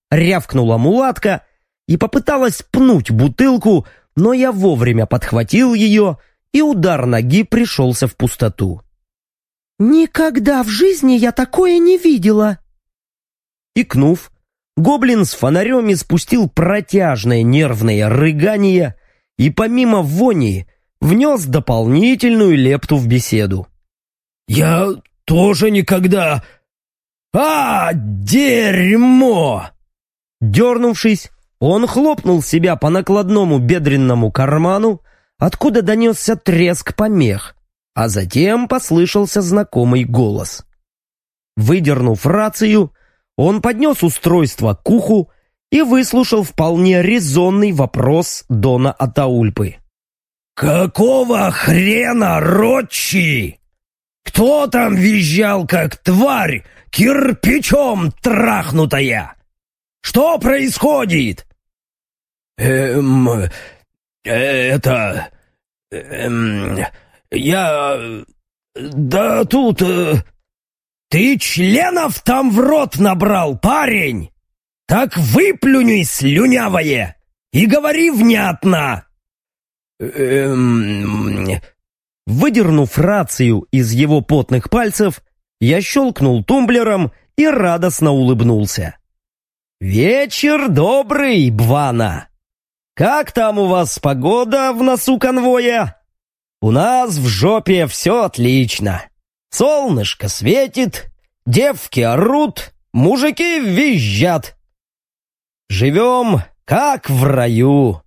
рявкнула мулатка и попыталась пнуть бутылку, но я вовремя подхватил ее, и удар ноги пришелся в пустоту. «Никогда в жизни я такое не видела!» Икнув, гоблин с фонарем испустил протяжное нервное рыгание и помимо вони внес дополнительную лепту в беседу. «Я тоже никогда... дерьмо!» Дернувшись, он хлопнул себя по накладному бедренному карману, откуда донесся треск помех, а затем послышался знакомый голос. Выдернув рацию, он поднес устройство к уху и выслушал вполне резонный вопрос Дона Атаульпы. «Какого хрена, Ротчи? Кто там визжал, как тварь, кирпичом трахнутая? Что происходит?» Я... Да тут... Ты членов там в рот набрал, парень? Так выплюнь, слюнявое, и говори внятно!» Выдернув рацию из его потных пальцев, я щелкнул тумблером и радостно улыбнулся. «Вечер добрый, Бвана! Как там у вас погода в носу конвоя? У нас в жопе все отлично. Солнышко светит, девки орут, мужики визжат. Живем как в раю».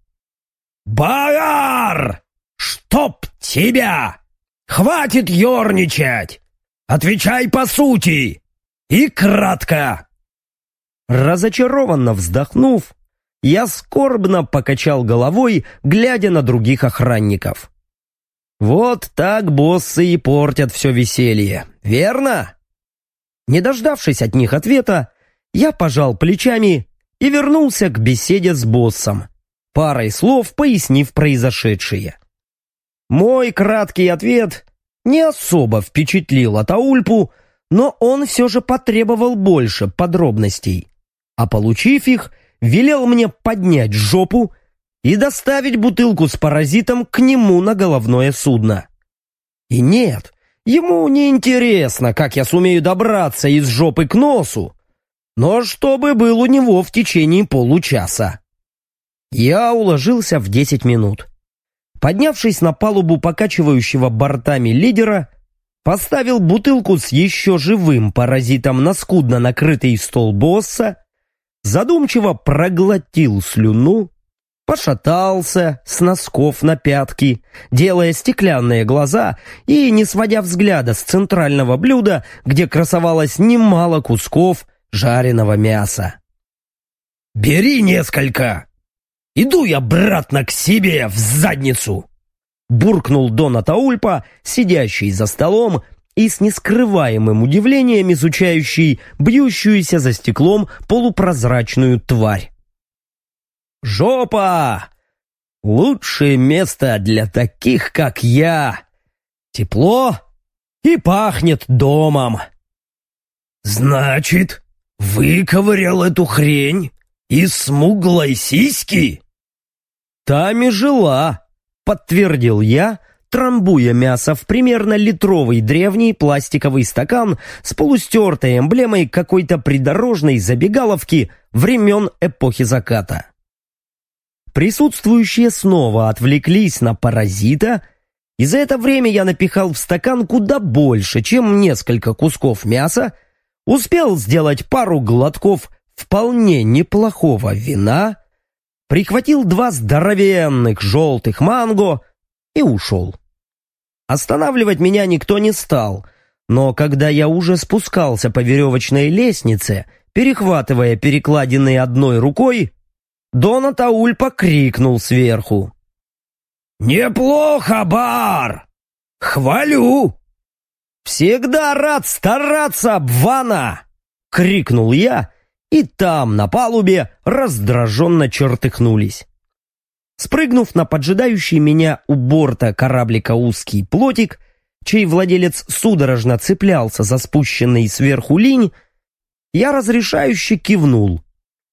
«Багар! Чтоб тебя! Хватит ерничать! Отвечай по сути! И кратко!» Разочарованно вздохнув, я скорбно покачал головой, глядя на других охранников. Вот так боссы и портят все веселье, верно? Не дождавшись от них ответа, я пожал плечами и вернулся к беседе с боссом, парой слов пояснив произошедшее. Мой краткий ответ не особо впечатлил Атаульпу, но он все же потребовал больше подробностей, а получив их, велел мне поднять жопу и доставить бутылку с паразитом к нему на головное судно. И нет, ему не интересно, как я сумею добраться из жопы к носу, но чтобы был у него в течение получаса. Я уложился в 10 минут. Поднявшись на палубу покачивающего бортами лидера, поставил бутылку с еще живым паразитом на скудно накрытый стол босса, задумчиво проглотил слюну, пошатался с носков на пятки, делая стеклянные глаза и не сводя взгляда с центрального блюда, где красовалось немало кусков жареного мяса. «Бери несколько! Иду я обратно к себе в задницу!» буркнул Дон Атаульпа, сидящий за столом и с нескрываемым удивлением изучающий бьющуюся за стеклом полупрозрачную тварь. «Жопа! Лучшее место для таких, как я! Тепло и пахнет домом!» «Значит, выковырял эту хрень из смуглой сиськи?» «Там и жила», — подтвердил я, трамбуя мясо в примерно литровый древний пластиковый стакан с полустертой эмблемой какой-то придорожной забегаловки времен эпохи заката. Присутствующие снова отвлеклись на паразита, и за это время я напихал в стакан куда больше, чем несколько кусков мяса, успел сделать пару глотков вполне неплохого вина, прихватил 2 здоровенных желтых манго и ушел. Останавливать меня никто не стал, но когда я уже спускался по веревочной лестнице, перехватывая перекладины одной рукой, Дон Атаульпа крикнул сверху: «Неплохо, Бар! Хвалю!» «Всегда рад стараться, Бвана!» — крикнул я, и там, на палубе, раздраженно чертыхнулись. Спрыгнув на поджидающий меня у борта кораблика узкий плотик, чей владелец судорожно цеплялся за спущенный сверху линь, я разрешающе кивнул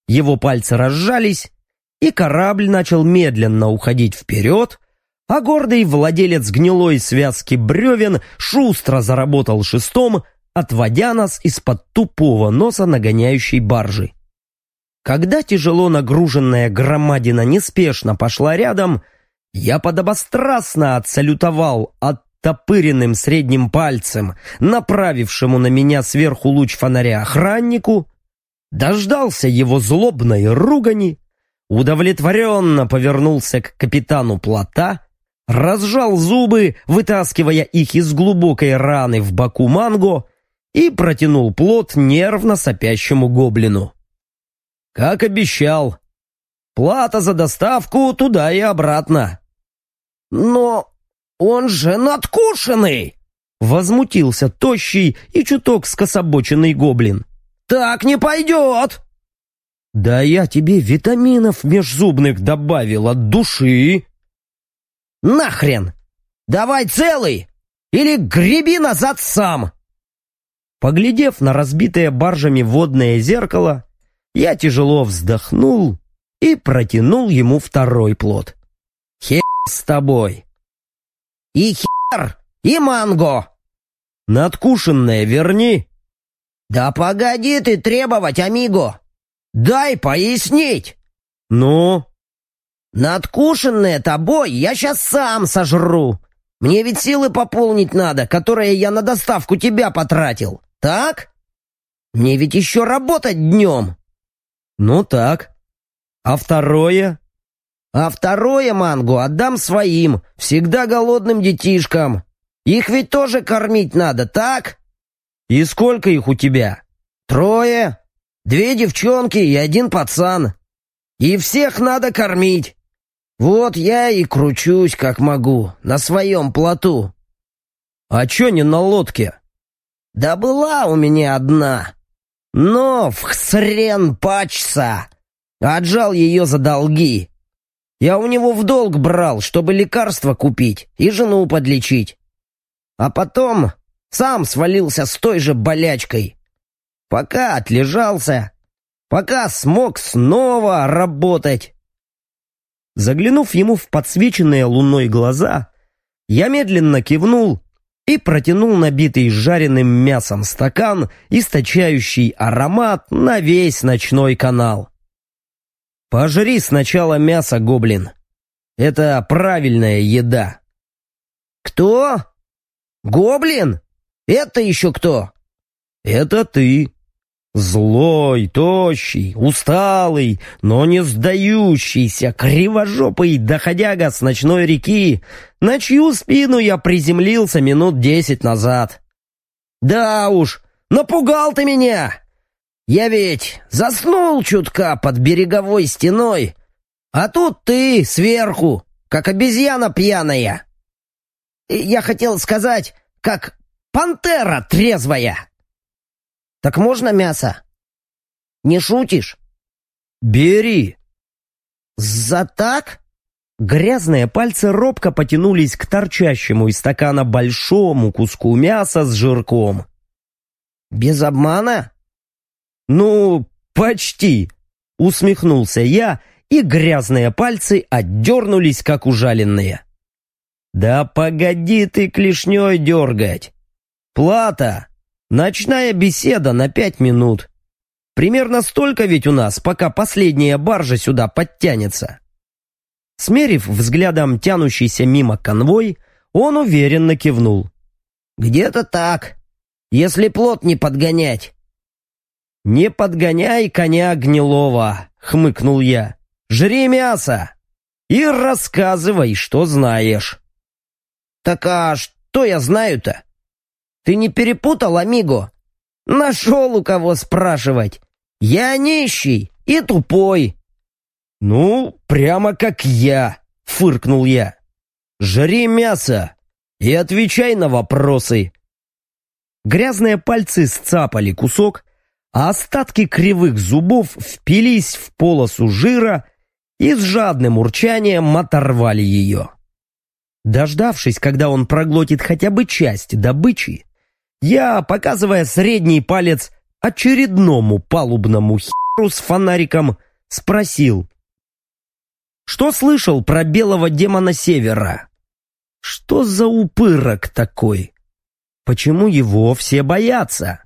Его пальцы разжались, и корабль начал медленно уходить вперед, а гордый владелец гнилой связки бревен шустро заработал шестом, отводя нас из-под тупого носа нагоняющей баржи. Когда тяжело нагруженная громадина неспешно пошла рядом, я подобострастно отсалютовал оттопыренным средним пальцем, направившему на меня сверху луч фонаря охраннику, дождался его злобной ругани, удовлетворенно повернулся к капитану плота, разжал зубы, вытаскивая их из глубокой раны в боку Манго, и протянул плот нервно сопящему гоблину. Как обещал. Плата за доставку туда и обратно. Но он же надкушенный! Возмутился тощий и чуток скособоченный гоблин. Так не пойдет! Да я тебе витаминов межзубных добавил от души. Нахрен! Давай целый! Или греби назад сам! Поглядев на разбитое баржами водное зеркало, я тяжело вздохнул и протянул ему второй плот. Хер с тобой! И хер, и Манго! Надкушенное верни! Да погоди ты требовать, амиго! Дай пояснить! Ну? Надкушенное тобой я сейчас сам сожру. Мне ведь силы пополнить надо, которые я на доставку тебя потратил. Так? Мне ведь еще работать днем. Ну так. А второе? А второе, Манго, отдам своим, всегда голодным детишкам. Их ведь тоже кормить надо, так? И сколько их у тебя? 3. 2 девчонки и 1 пацан. И всех надо кормить. Вот я и кручусь, как могу, на своем плоту. А чё не на лодке? Да была у меня одна. Но в хсрен пачса. Отжал ее за долги. Я у него в долг брал, чтобы лекарства купить и жену подлечить. А потом сам свалился с той же болячкой. Пока отлежался, пока смог снова работать. Заглянув ему в подсвеченные луной глаза, я медленно кивнул и протянул набитый жареным мясом стакан, источающий аромат на весь ночной канал. Пожри сначала мясо, гоблин. Это правильная еда. Кто? Гоблин? Это еще кто? Это ты. Злой, тощий, усталый, но не сдающийся, кривожопый доходяга с ночной реки, на чью спину я приземлился минут 10 назад. Да уж, напугал ты меня! Я ведь заснул чутка под береговой стеной, а тут ты сверху, как обезьяна пьяная. Я хотел сказать, как пантера трезвая. Так можно мясо? Не шутишь? Бери. За так? Грязные пальцы робко потянулись к торчащему из стакана большому куску мяса с жирком. Без обмана? Ну, почти. Усмехнулся я, и грязные пальцы отдернулись, как ужаленные. Да погоди ты клешней дергать. Плата. Ночная беседа на 5 минут. Примерно столько ведь у нас, пока последняя баржа сюда подтянется. Смерив взглядом тянущийся мимо конвой, он уверенно кивнул. Где-то так, если плот не подгонять. Не подгоняй коня гнилого, хмыкнул я. Жри мясо и рассказывай, что знаешь. Так а что я знаю-то? Ты не перепутал, амиго? Нашел у кого спрашивать. Я нищий и тупой. Ну, прямо как я, фыркнул я. Жри мясо и отвечай на вопросы. Грязные пальцы сцапали кусок, а остатки кривых зубов впились в полосу жира и с жадным урчанием оторвали ее. Дождавшись, когда он проглотит хотя бы часть добычи, я, показывая средний палец очередному палубному с фонариком, спросил: «Что слышал про белого демона Севера? Что за упырок такой? Почему его все боятся?»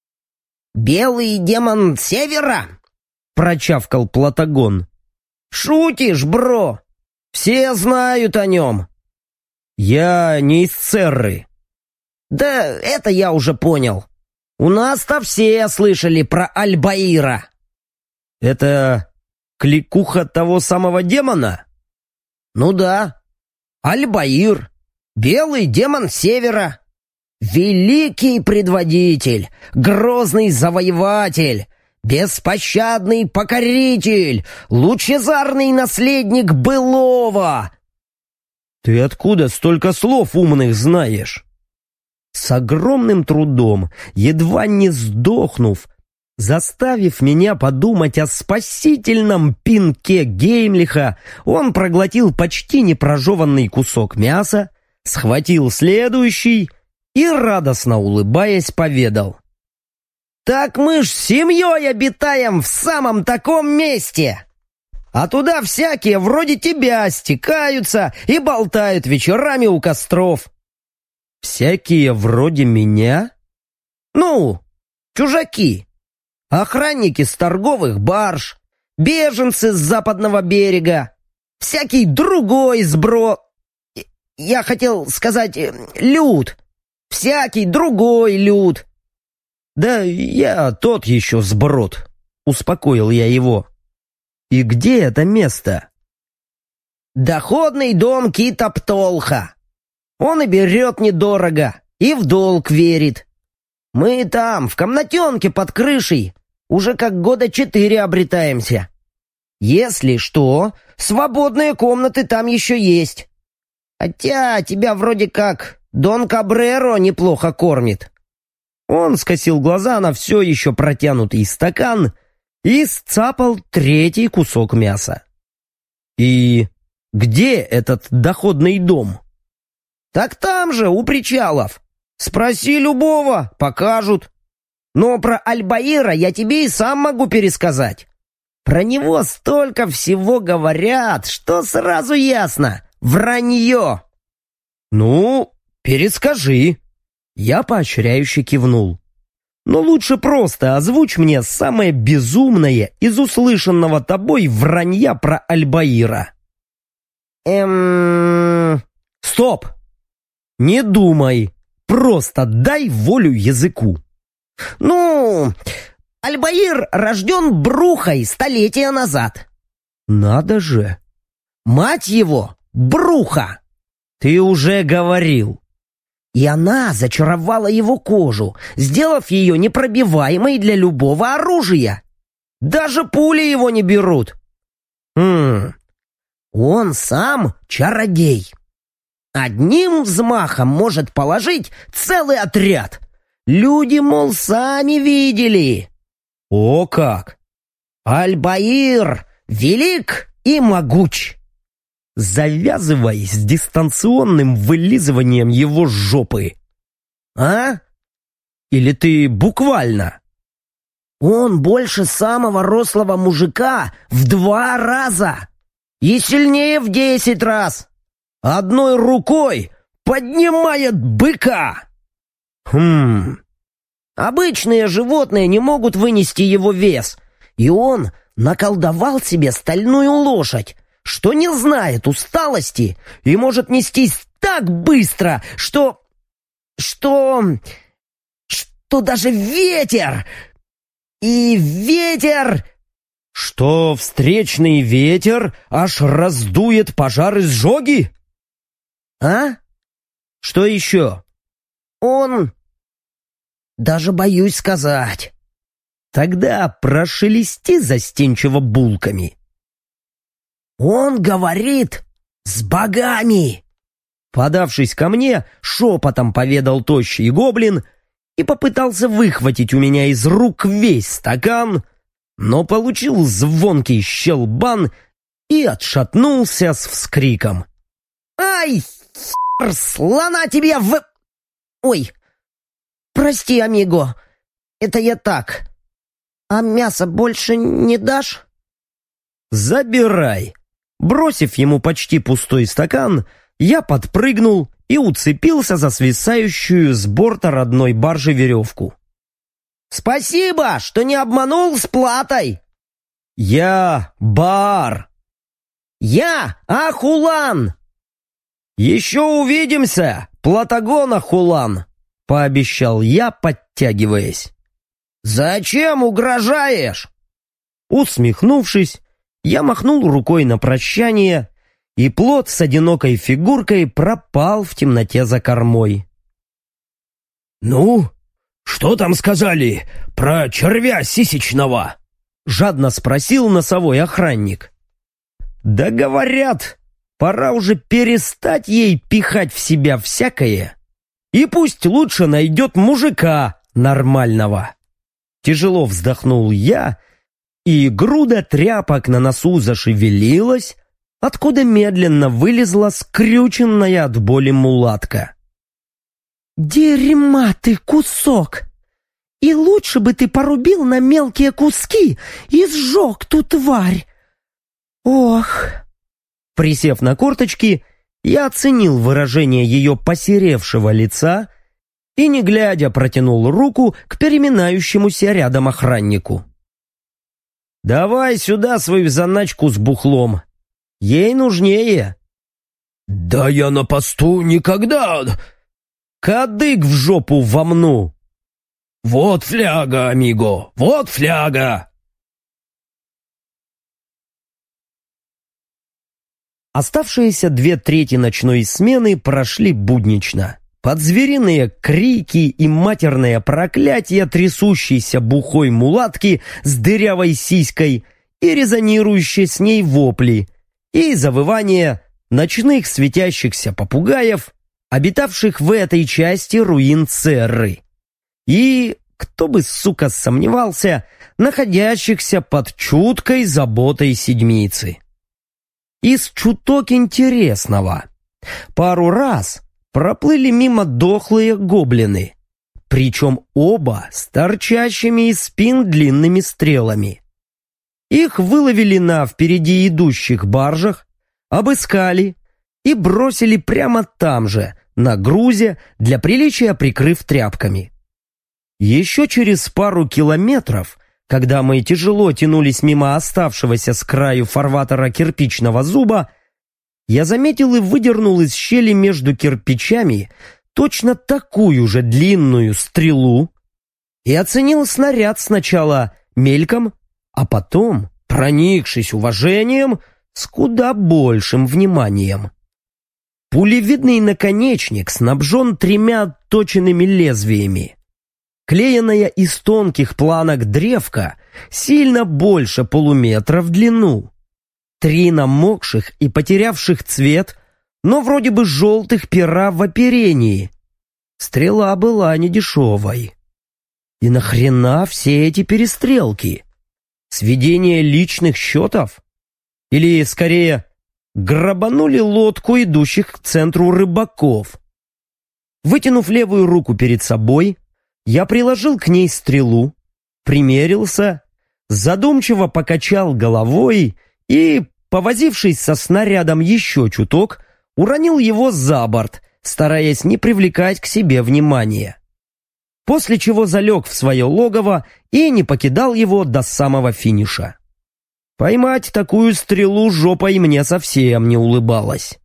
«Белый демон Севера?» — прочавкал Платагон. «Шутишь, бро? Все знают о нем». «Я не из Церры». «Да это я уже понял. У нас-то все слышали про Аль-Баира». «Это кликуха того самого демона?» «Ну да. Аль-Баир. Белый демон Севера. Великий предводитель, грозный завоеватель, беспощадный покоритель, лучезарный наследник былого». «Ты откуда столько слов умных знаешь?» С огромным трудом, едва не сдохнув, заставив меня подумать о спасительном пинке Геймлиха, он проглотил почти непрожеванный кусок мяса, схватил следующий и, радостно улыбаясь, поведал: «Так мы ж с семьей обитаем в самом таком месте, а туда всякие вроде тебя стекаются и болтают вечерами у костров». «Всякие вроде меня?» «Ну, чужаки, охранники с торговых барж, беженцы с западного берега, всякий другой сбро... Я хотел сказать, люд, всякий другой люд». «Да я тот еще сброд», — успокоил я его. «И где это место?» «Доходный дом Кита Птолха. Он и берет недорого, и в долг верит. Мы там, в комнатенке под крышей, уже как года 4 обретаемся. Если что, свободные комнаты там еще есть. Хотя тебя вроде как Дон Кабреро неплохо кормит». Он скосил глаза на все еще протянутый стакан и сцапал третий кусок мяса. «И где этот доходный дом?» «Так там же, у причалов. Спроси любого, покажут. Но про Аль-Баира я тебе и сам могу пересказать. Про него столько всего говорят, что сразу ясно — вранье». «Ну, перескажи». Я поощряюще кивнул. «Но лучше просто озвучь мне самое безумное из услышанного тобой вранья про Аль-Баира». «Стоп! Не думай, просто дай волю языку». «Ну, Аль-Баир рожден Брухой столетия назад». «Надо же! Мать его — Бруха». «Ты уже говорил». И она зачаровала его кожу, сделав ее непробиваемой для любого оружия. Даже пули его не берут. Он сам чародей. Одним взмахом может положить целый отряд. Люди, мол, сами видели». «О как! Аль-Баир велик и могуч». Завязывай с дистанционным вылизыванием его жопы. «А? Или ты буквально?» Он больше самого рослого мужика в 2 раза. И сильнее в 10 раз. Одной рукой поднимает быка». Обычные животные не могут вынести его вес. И он наколдовал себе стальную лошадь, что не знает усталости и может нестись так быстро, что даже ветер... И ветер... Что встречный ветер аж раздует пожар изжоги? А? Что еще? Он... Даже боюсь сказать. Тогда прошелести застенчиво булками. Он говорит с богами. Подавшись ко мне, шепотом поведал тощий гоблин и попытался выхватить у меня из рук весь стакан, но получил звонкий щелбан и отшатнулся с вскриком. «Ай, хер, слона тебе в...» «Ой, прости, амиго, это я так, «А мясо больше не дашь?» «Забирай!» Бросив ему почти пустой стакан, я подпрыгнул и уцепился за свисающую с борта родной баржи веревку. «Спасибо, что не обманул с платой!» «Я Баар!» «Я Ахулан!» «Еще увидимся, Платагон Ахулан!» — пообещал я, подтягиваясь. «Зачем угрожаешь?» Усмехнувшись, я махнул рукой на прощание, и плот с одинокой фигуркой пропал в темноте за кормой. «Ну, что там сказали про червя сисечного?» — жадно спросил носовой охранник. «Да говорят, пора уже перестать ей пихать в себя всякое, и пусть лучше найдет мужика нормального». Тяжело вздохнул я, и груда тряпок на носу зашевелилась, откуда медленно вылезла скрюченная от боли мулатка. «Дерьма ты кусок! И лучше бы ты порубил на мелкие куски и сжег ту тварь! Ох!» Присев на корточки, я оценил выражение ее посеревшего лица и, не глядя, протянул руку к переминающемуся рядом охраннику. «Давай сюда свою заначку с бухлом. Ей нужнее». «Да я на посту никогда...» «Кадык в жопу вомну!» «Вот фляга, амиго, вот фляга!» Оставшиеся 2/3 ночной смены прошли буднично. Под звериные крики и матерное проклятие трясущейся бухой мулатки с дырявой сиськой и резонирующие с ней вопли, и завывание ночных светящихся попугаев, обитавших в этой части руин Церры, и, кто бы, сука, сомневался, находящихся под чуткой заботой седмицы. Из чуток интересного. Пару раз проплыли мимо дохлые гоблины, причем оба с торчащими из спин длинными стрелами. Их выловили на впереди идущих баржах, обыскали и бросили прямо там же, на грузе, для приличия прикрыв тряпками. Еще через пару километров, когда мы тяжело тянулись мимо оставшегося с краю фарватера кирпичного зуба, я заметил и выдернул из щели между кирпичами точно такую же длинную стрелу и оценил снаряд сначала мельком, а потом, проникшись уважением, с куда большим вниманием. Пулевидный наконечник снабжен 3 отточенными лезвиями. Клеенная из тонких планок древка сильно больше полуметра в длину. 3 намокших и потерявших цвет, но вроде бы желтых пера в оперении. Стрела была недешевой. И нахрена все эти перестрелки? Сведение личных счетов? Или, скорее, грабанули лодку идущих к центру рыбаков? Вытянув левую руку перед собой, я приложил к ней стрелу, примерился, задумчиво покачал головой и, повозившись со снарядом еще чуток, уронил его за борт, стараясь не привлекать к себе внимания. После чего залег в свое логово и не покидал его до самого финиша. Поймать такую стрелу жопой мне совсем не улыбалось.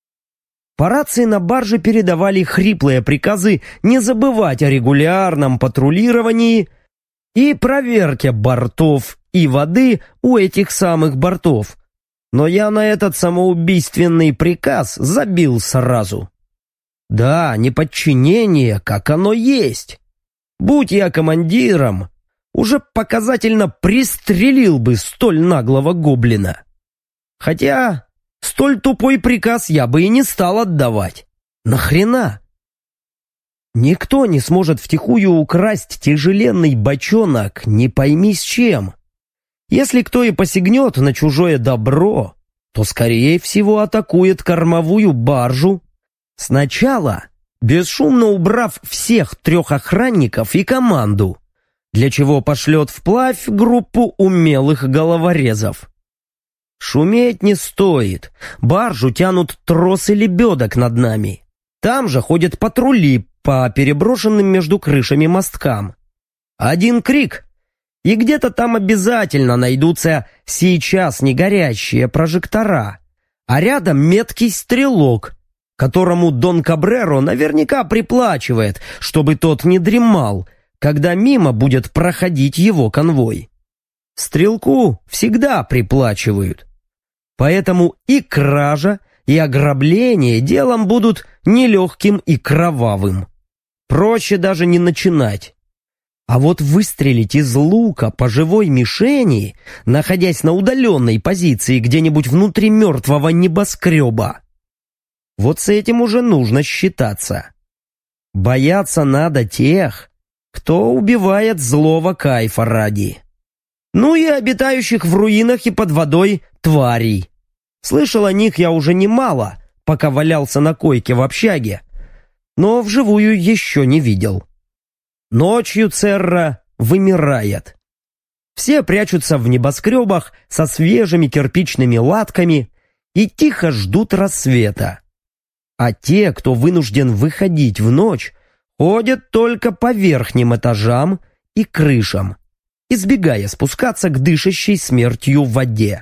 По рации на барже передавали хриплые приказы не забывать о регулярном патрулировании и проверке бортов и воды у этих самых бортов. Но я на этот самоубийственный приказ забил сразу. Да, неподчинение, как оно есть. Будь я командиром, уже показательно пристрелил бы столь наглого гоблина. Хотя столь тупой приказ я бы и не стал отдавать. Нахрена? Никто не сможет втихую украсть тяжеленный бочонок, не пойми с чем. Если кто и посягнет на чужое добро, то, скорее всего, атакует кормовую баржу. Сначала, бесшумно убрав всех 3 охранников и команду, для чего пошлет вплавь группу умелых головорезов. Шуметь не стоит, баржу тянут тросы лебедок над нами. Там же ходят патрули по переброшенным между крышами мосткам. Один крик, и где-то там обязательно найдутся сейчас не горящие прожектора, а рядом меткий стрелок, которому Дон Кабреро наверняка приплачивает, чтобы тот не дремал, когда мимо будет проходить его конвой. Стрелку всегда приплачивают. Поэтому и кража, и ограбление делом будут нелегким и кровавым. Проще даже не начинать. А вот выстрелить из лука по живой мишени, находясь на удаленной позиции где-нибудь внутри мертвого небоскреба, вот с этим уже нужно считаться. Бояться надо тех, кто убивает злого кайфа ради. Ну и обитающих в руинах и под водой тварей. Слышал о них я уже немало, пока валялся на койке в общаге, но вживую еще не видел. Ночью Церра вымирает. Все прячутся в небоскребах со свежими кирпичными латками и тихо ждут рассвета. А те, кто вынужден выходить в ночь, ходят только по верхним этажам и крышам, избегая спускаться к дышащей смертью воде.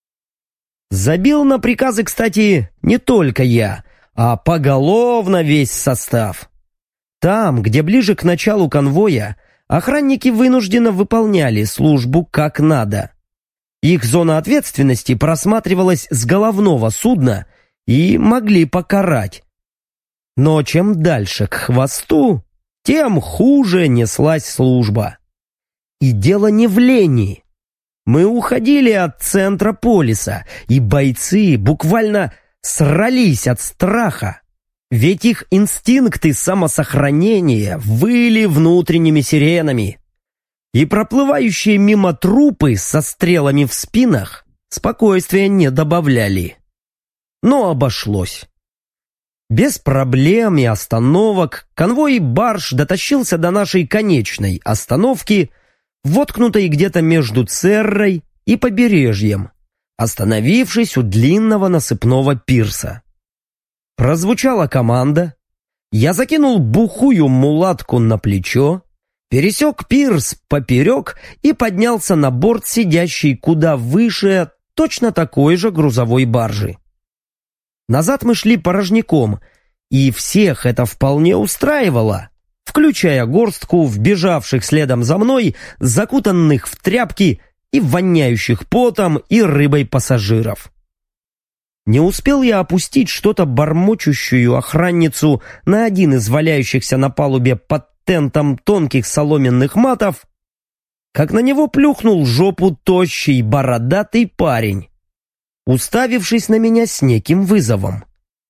Забил на приказы, кстати, не только я, а поголовно весь состав. Там, где ближе к началу конвоя, охранники вынужденно выполняли службу как надо. Их зона ответственности просматривалась с головного судна и могли покарать. Но чем дальше к хвосту, тем хуже неслась служба. И дело не в лени. Мы уходили от центра полиса, и бойцы буквально срались от страха, ведь их инстинкты самосохранения выли внутренними сиренами, и проплывающие мимо трупы со стрелами в спинах спокойствия не добавляли. Но обошлось. Без проблем и остановок конвой барж дотащился до нашей конечной остановки, воткнутой где-то между Церрой и побережьем, остановившись у длинного насыпного пирса. Прозвучала команда, я закинул бухую мулатку на плечо, пересек пирс поперек и поднялся на борт сидящей куда выше точно такой же грузовой баржи. Назад мы шли порожняком, и всех это вполне устраивало, включая горстку вбежавших следом за мной, закутанных в тряпки и воняющих потом и рыбой пассажиров. Не успел я опустить что-то бормочущую охранницу на один из валяющихся на палубе под тентом тонких соломенных матов, как на него плюхнул жопу тощий бородатый парень, уставившись на меня с неким вызовом.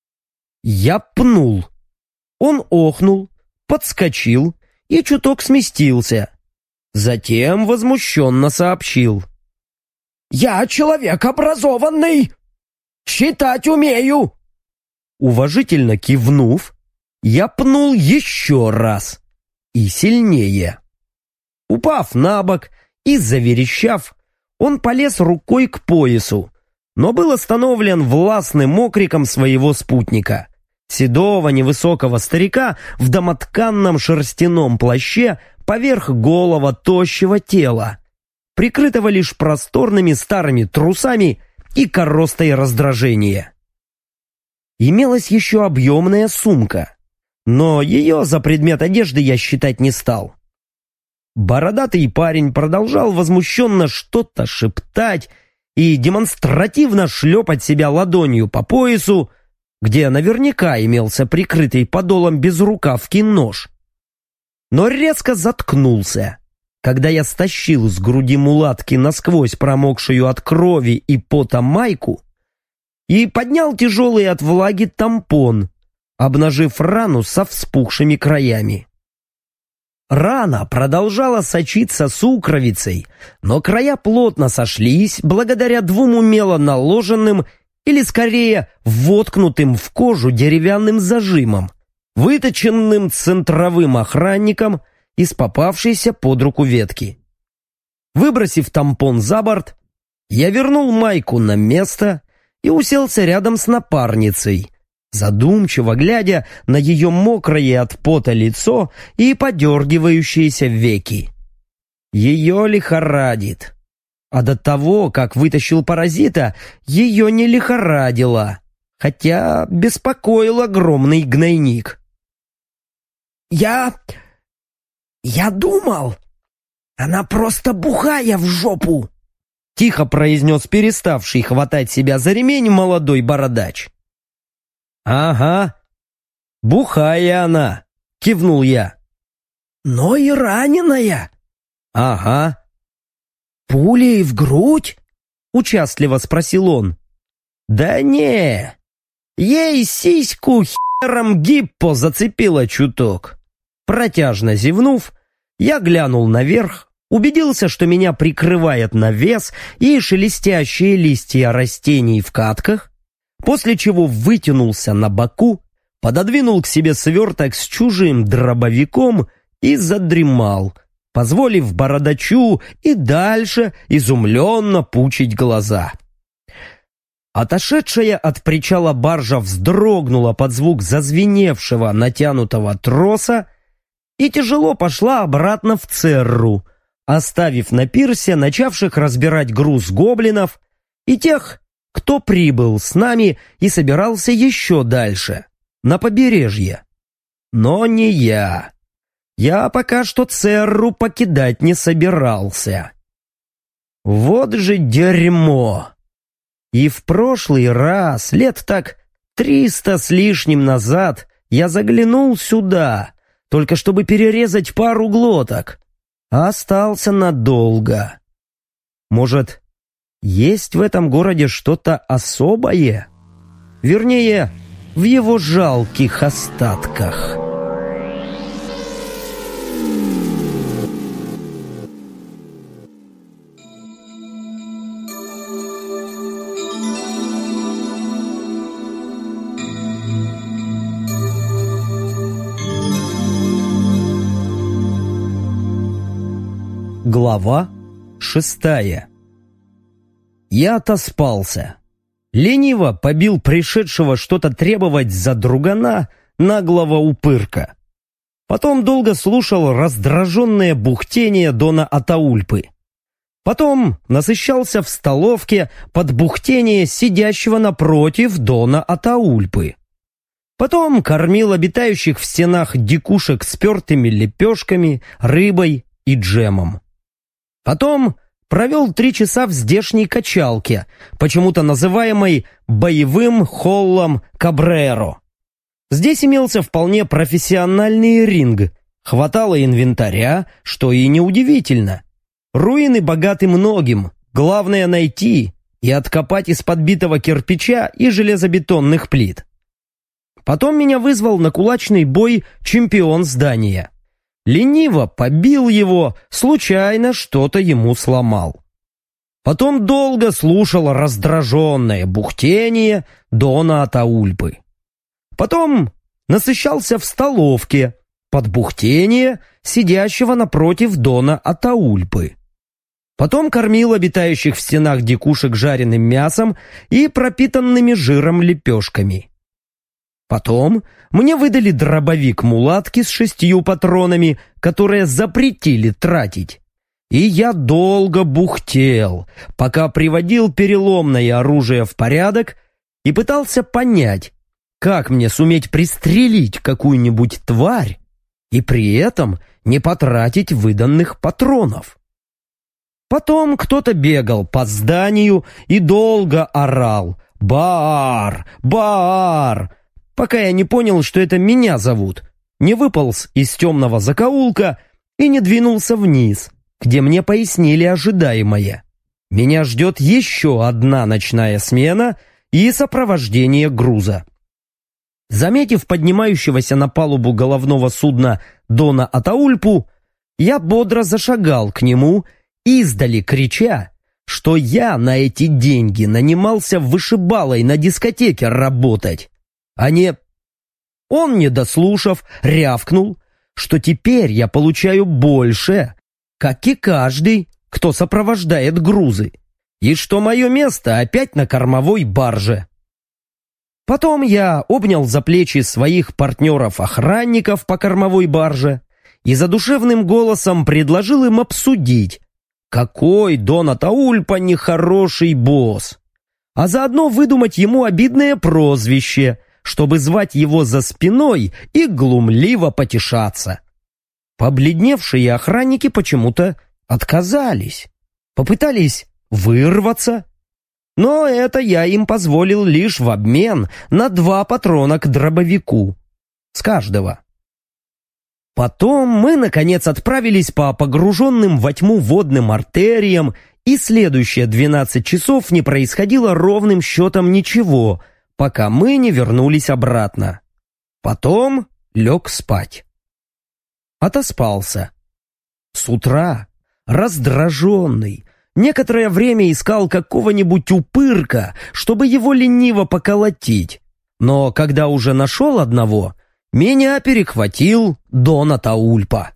Я пнул. Он охнул, подскочил и чуток сместился. Затем возмущенно сообщил: «Я человек образованный! Читать умею!» Уважительно кивнув, я пнул еще раз и сильнее. Упав на бок и заверещав, он полез рукой к поясу, но был остановлен властным окриком своего спутника, седого невысокого старика в домотканном шерстяном плаще поверх голого тощего тела, прикрытого лишь просторными старыми трусами и коростой раздражения. Имелась еще объемная сумка, но ее за предмет одежды я считать не стал. Бородатый парень продолжал возмущенно что-то шептать и демонстративно шлепать себя ладонью по поясу, где наверняка имелся прикрытый подолом безрукавки нож. Но резко заткнулся, когда я стащил с груди мулатки насквозь промокшую от крови и пота майку и поднял тяжелый от влаги тампон, обнажив рану со вспухшими краями. Рана продолжала сочиться сукровицей, но края плотно сошлись благодаря двум умело наложенным или скорее воткнутым в кожу деревянным зажимам, выточенным центровым охранником из попавшейся под руку ветки. Выбросив тампон за борт, я вернул майку на место и уселся рядом с напарницей, задумчиво глядя на ее мокрое от пота лицо и подергивающиеся веки. Ее лихорадит. А до того, как вытащил паразита, ее не лихорадило, хотя беспокоил огромный гнойник. Я думал, она просто бухая в жопу!» Тихо произнес переставший хватать себя за ремень молодой бородач. «Ага, бухая она!» — кивнул я. «Но и раненая!» «Ага». «Пулей в грудь?» — участливо спросил он. «Да не, ей сиську хером гиппо зацепило чуток». Протяжно зевнув, я глянул наверх, убедился, что меня прикрывает навес и шелестящие листья растений в катках, после чего вытянулся на боку, пододвинул к себе сверток с чужим дробовиком и задремал, позволив бородачу и дальше изумленно пучить глаза. Отошедшая от причала баржа вздрогнула под звук зазвеневшего натянутого троса и тяжело пошла обратно в Церру, оставив на пирсе начавших разбирать груз гоблинов и тех, кто прибыл с нами и собирался еще дальше, на побережье. Но не я. Я пока что Церру покидать не собирался. Вот же дерьмо! И в прошлый раз, лет так 300 с лишним назад, я заглянул сюда, только чтобы перерезать пару глоток, а остался надолго. Может, есть в этом городе что-то особое? Вернее, в его жалких остатках. Глава 6. Я отоспался. Лениво побил пришедшего что-то требовать за другана наглого упырка. Потом долго слушал раздраженное бухтение Дона Атаульпы. Потом насыщался в столовке под бухтение сидящего напротив Дона Атаульпы. Потом кормил обитающих в стенах дикушек спертыми лепешками, рыбой и джемом. Потом провел 3 часа в здешней качалке, почему-то называемой боевым холлом Кабреро. Здесь имелся вполне профессиональный ринг, хватало инвентаря, что и неудивительно. Руины богаты многим, главное найти и откопать из подбитого кирпича и железобетонных плит. Потом меня вызвал на кулачный бой чемпион здания. Лениво побил его, случайно что-то ему сломал. Потом долго слушал раздраженное бухтение Дона Атаульпы. Потом насыщался в столовке под бухтение сидящего напротив Дона Атаульпы. Потом кормил обитающих в стенах дикушек жареным мясом и пропитанными жиром лепешками. Потом мне выдали дробовик мулатки с 6 патронами, которые запретили тратить. И я долго бухтел, пока приводил переломное оружие в порядок и пытался понять, как мне суметь пристрелить какую-нибудь тварь и при этом не потратить выданных патронов. Потом кто-то бегал по зданию и долго орал «Баар! Баар!», пока я не понял, что это меня зовут, не выполз из темного закоулка и не двинулся вниз, где мне пояснили ожидаемое. Меня ждет еще одна ночная смена и сопровождение груза. Заметив поднимающегося на палубу головного судна Дона Атаульпу, я бодро зашагал к нему, издали крича, что я на эти деньги нанимался вышибалой на дискотеке работать, а не... Он, не дослушав, рявкнул, что теперь я получаю больше, как и каждый, кто сопровождает грузы, и что мое место опять на кормовой барже. Потом я обнял за плечи своих партнеров-охранников по кормовой барже и задушевным голосом предложил им обсудить, какой Дон Атаульпа нехороший босс, а заодно выдумать ему обидное прозвище, чтобы звать его за спиной и глумливо потешаться. Побледневшие охранники почему-то отказались, попытались вырваться, но это я им позволил лишь в обмен на 2 патрона к дробовику с каждого. Потом мы, наконец, отправились по погруженным во тьму водным артериям, и следующие 12 часов не происходило ровным счетом ничего, пока мы не вернулись обратно. Потом лег спать. Отоспался. С утра, раздраженный, некоторое время искал какого-нибудь упырка, чтобы его лениво поколотить, но когда уже нашел одного, меня перехватил Дон Атаульпа.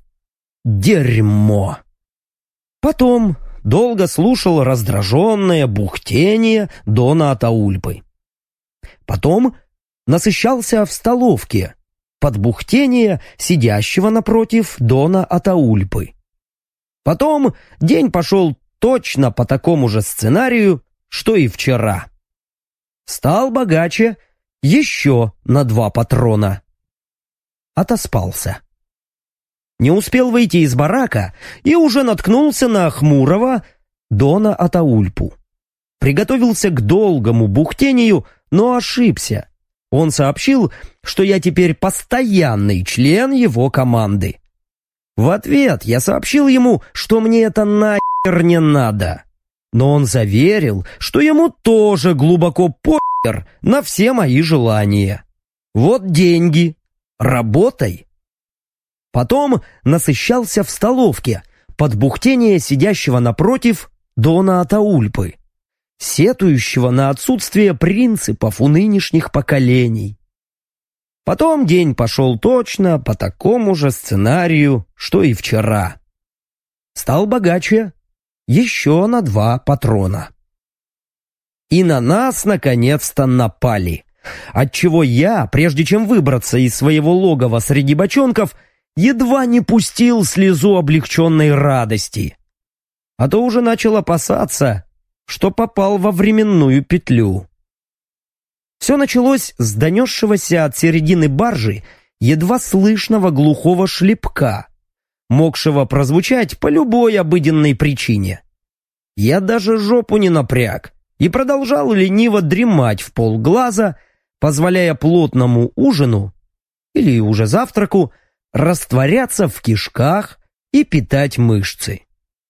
Дерьмо! Потом долго слушал раздраженное бухтение Дона Атаульпы. Потом насыщался в столовке под бухтение сидящего напротив Дона Атаульпы. Потом день пошел точно по такому же сценарию, что и вчера. Стал богаче еще на 2 патрона. Отоспался. Не успел выйти из барака и уже наткнулся на хмурого Дона Атаульпу. Приготовился к долгому бухтению, но ошибся. Он сообщил, что я теперь постоянный член его команды. В ответ я сообщил ему, что мне это нахер не надо. Но он заверил, что ему тоже глубоко похер на все мои желания. Вот деньги. Работай. Потом насыщался в столовке под бухтение сидящего напротив Дона Атаульпы, сетующего на отсутствие принципов у нынешних поколений. Потом день пошел точно по такому же сценарию, что и вчера. Стал богаче еще на 2 патрона. И на нас наконец-то напали, отчего я, прежде чем выбраться из своего логова среди бочонков, едва не пустил слезу облегченной радости. А то уже начал опасаться, что попал во временную петлю. Все началось с донесшегося от середины баржи едва слышного глухого шлепка, могшего прозвучать по любой обыденной причине. Я даже жопу не напряг и продолжал лениво дремать в полглаза, позволяя плотному ужину или уже завтраку растворяться в кишках и питать мышцы.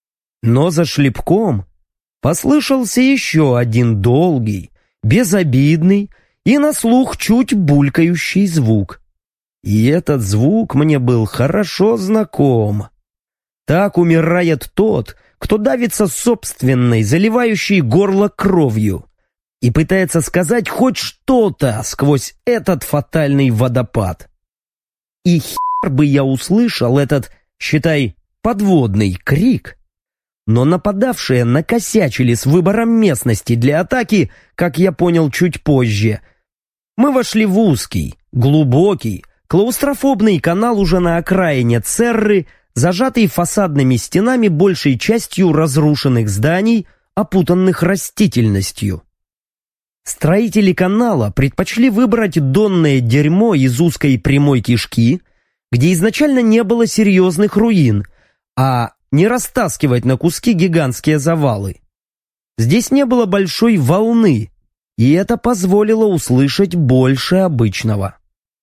Но за шлепком послышался еще один долгий, безобидный и на слух чуть булькающий звук. И этот звук мне был хорошо знаком. Так умирает тот, кто давится собственной, заливающей горло кровью, и пытается сказать хоть что-то сквозь этот фатальный водопад. И хер бы я услышал этот, считай, подводный крик, но нападавшие накосячили с выбором местности для атаки, как я понял чуть позже. Мы вошли в узкий, глубокий, клаустрофобный канал уже на окраине Церры, зажатый фасадными стенами большей частью разрушенных зданий, опутанных растительностью. Строители канала предпочли выбрать донное дерьмо из узкой прямой кишки, где изначально не было серьезных руин, а не растаскивать на куски гигантские завалы. Здесь не было большой волны, и это позволило услышать больше обычного.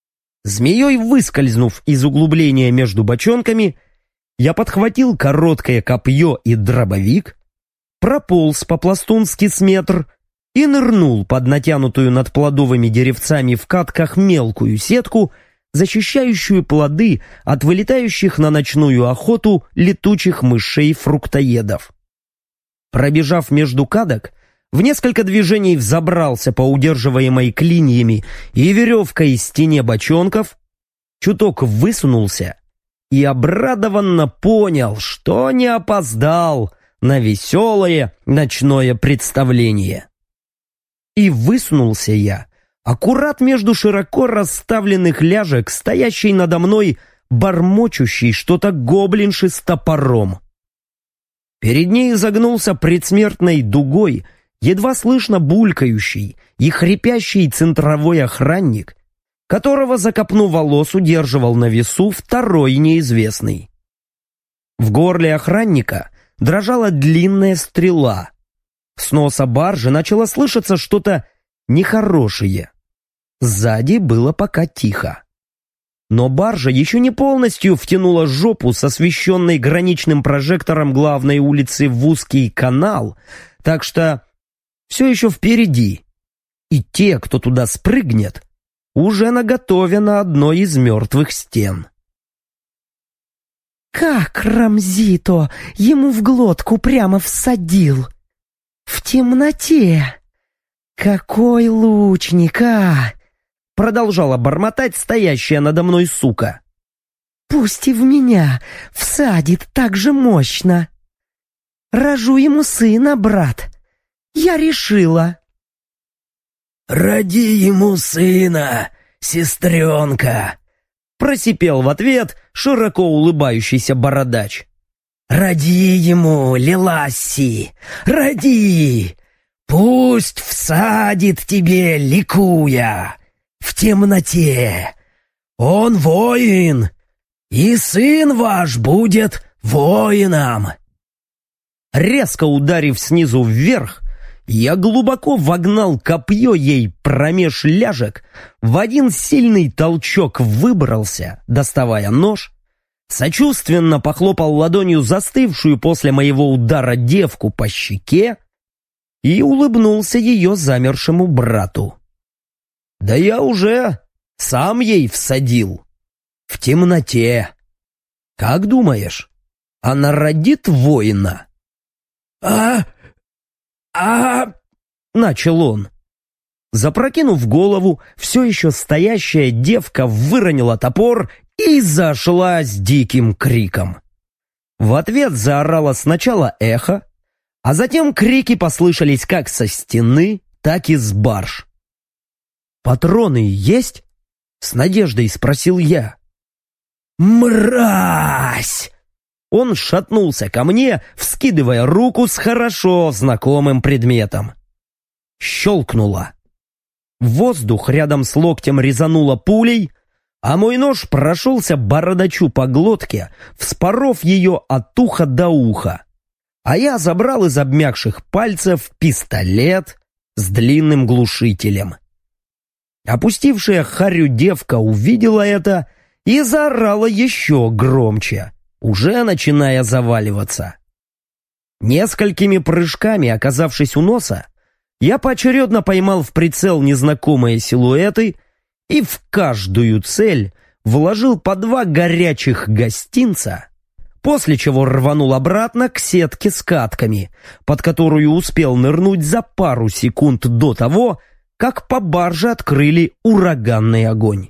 Змеей выскользнув из углубления между бочонками, я подхватил короткое копье и дробовик, прополз по-пластунски с метр и нырнул под натянутую над плодовыми деревцами в катках мелкую сетку, защищающую плоды от вылетающих на ночную охоту летучих мышей-фруктоедов. Пробежав между кадок, в несколько движений взобрался по удерживаемой клиньями и веревкой стене бочонков, чуток высунулся и обрадованно понял, что не опоздал на веселое ночное представление. И высунулся я аккурат между широко расставленных ляжек, стоящей надо мной бормочущей что-то гоблинши с топором. Перед ней изогнулся предсмертной дугой, едва слышно булькающий и хрипящий центровой охранник, которого за копну волос удерживал на весу второй неизвестный. В горле охранника дрожала длинная стрела. С носа баржи начало слышаться что-то нехорошее. Сзади было пока тихо. Но баржа еще не полностью втянула жопу с освещенной граничным прожектором главной улицы в узкий канал, так что все еще впереди. И те, кто туда спрыгнет, уже наготове на одной из мертвых стен. Как Рамзито ему в глотку прямо всадил! В темноте! Какой лучник, а! Продолжала бормотать стоящая надо мной сука. Пусть и в меня всадит так же мощно. Рожу ему сына, брат. Я решила. «Роди ему сына, сестренка!» Просипел в ответ широко улыбающийся бородач. «Роди ему, Лиласси, роди! Пусть всадит тебе, ликуя, в темноте. Он воин, и сын ваш будет воином!» Резко ударив снизу вверх, я глубоко вогнал копье ей промеж ляжек, в один сильный толчок выбрался, доставая нож, сочувственно похлопал ладонью застывшую после моего удара девку по щеке и улыбнулся ее замершему брату. Да я уже сам ей всадил. В темноте. Как думаешь, она родит воина? Начал он. Запрокинув голову, все еще стоящая девка выронила топор и зашлась диким криком. В ответ заорало сначала эхо, а затем крики послышались как со стены, так и с барж. «Патроны есть?» — с надеждой спросил я. «Мразь!» Он шатнулся ко мне, вскидывая руку с хорошо знакомым предметом. Щелкнуло. Воздух рядом с локтем резануло пулей, а мой нож прошелся бородачу по глотке, вспоров ее от уха до уха. А я забрал из обмякших пальцев пистолет с длинным глушителем. Опустившая харю девка увидела это и заорала еще громче, уже начиная заваливаться. Несколькими прыжками, оказавшись у носа, я поочередно поймал в прицел незнакомые силуэты и в каждую цель вложил по 2 горячих гостинца, после чего рванул обратно к сетке с катками, под которую успел нырнуть за пару секунд до того, как по барже открыли ураганный огонь.